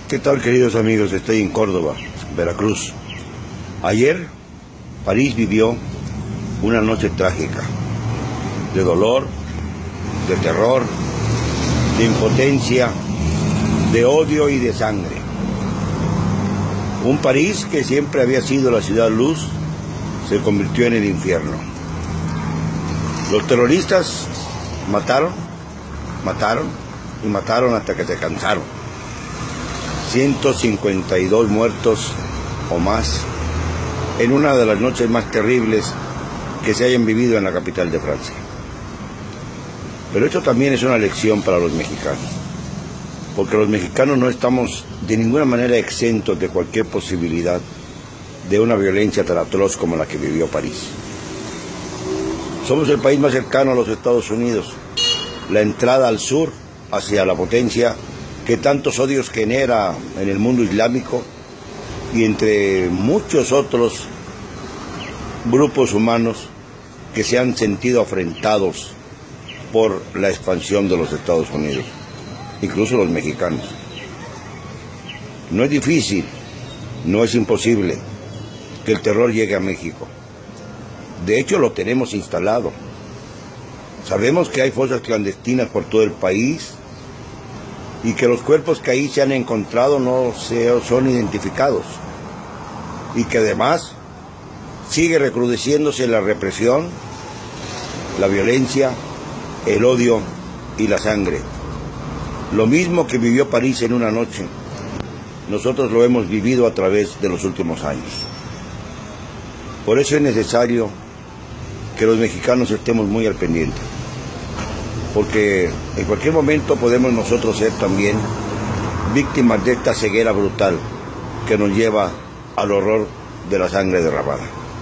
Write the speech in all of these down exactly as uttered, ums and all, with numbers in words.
¿Qué tal, queridos amigos? Estoy en Córdoba, Veracruz. Ayer, París vivió una noche trágica, de dolor, de terror, de impotencia, de odio y de sangre. Un París que siempre había sido la ciudad luz, se convirtió en el infierno. Los terroristas mataron, mataron y mataron hasta que se cansaron. ciento cincuenta y dos muertos o más en una de las noches más terribles que se hayan vivido en la capital de Francia. Pero esto también es una lección para los mexicanos, porque los mexicanos no estamos de ninguna manera exentos de cualquier posibilidad de una violencia tan atroz como la que vivió París. Somos el país más cercano a los Estados Unidos, la entrada al sur hacia la potencia que tantos odios genera en el mundo islámico y entre muchos otros grupos humanos que se han sentido afrentados por la expansión de los Estados Unidos, incluso los mexicanos. No es difícil, no es imposible que el terror llegue a México. De hecho, lo tenemos instalado. Sabemos que hay fosas clandestinas por todo el país y que los cuerpos que ahí se han encontrado no se, son identificados, y que además sigue recrudeciéndose la represión, la violencia, el odio y la sangre. Lo mismo que vivió París en una noche, nosotros lo hemos vivido a través de los últimos años. Por eso es necesario que los mexicanos estemos muy al pendiente, porque en cualquier momento podemos nosotros ser también víctimas de esta ceguera brutal que nos lleva al horror de la sangre derramada.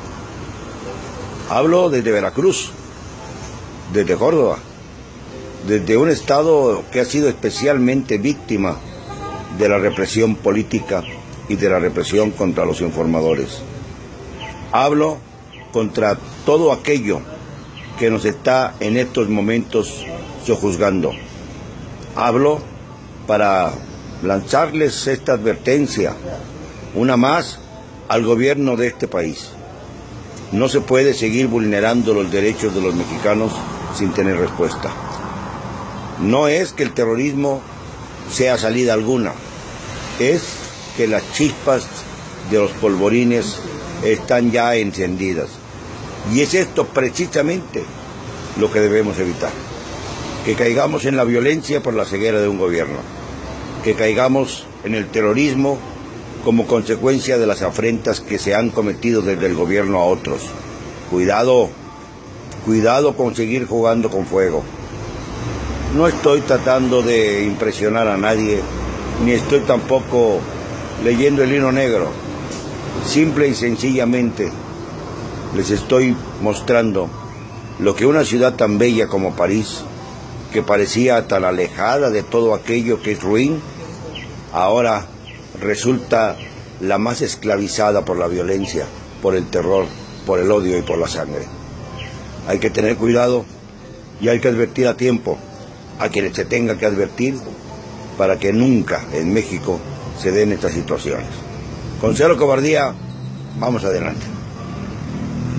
Hablo desde Veracruz, desde Córdoba, desde un estado que ha sido especialmente víctima de la represión política y de la represión contra los informadores. Hablo contra todo aquello que nos está en estos momentos sojuzgando. Hablo para lanzarles esta advertencia, una más, al gobierno de este país. No se puede seguir vulnerando los derechos de los mexicanos sin tener respuesta. No es que el terrorismo sea salida alguna, es que las chispas de los polvorines están ya encendidas. Y es esto precisamente lo que debemos evitar. Que caigamos en la violencia por la ceguera de un gobierno. Que caigamos en el terrorismo como consecuencia de las afrentas que se han cometido desde el gobierno a otros. Cuidado, cuidado con seguir jugando con fuego. No estoy tratando de impresionar a nadie, ni estoy tampoco leyendo el hilo negro. Simple y sencillamente les estoy mostrando lo que una ciudad tan bella como París, que parecía tan alejada de todo aquello que es ruin, ahora resulta la más esclavizada por la violencia, por el terror, por el odio y por la sangre. Hay que tener cuidado y hay que advertir a tiempo a quienes se tenga que advertir para que nunca en México se den estas situaciones. Con cero cobardía, vamos adelante.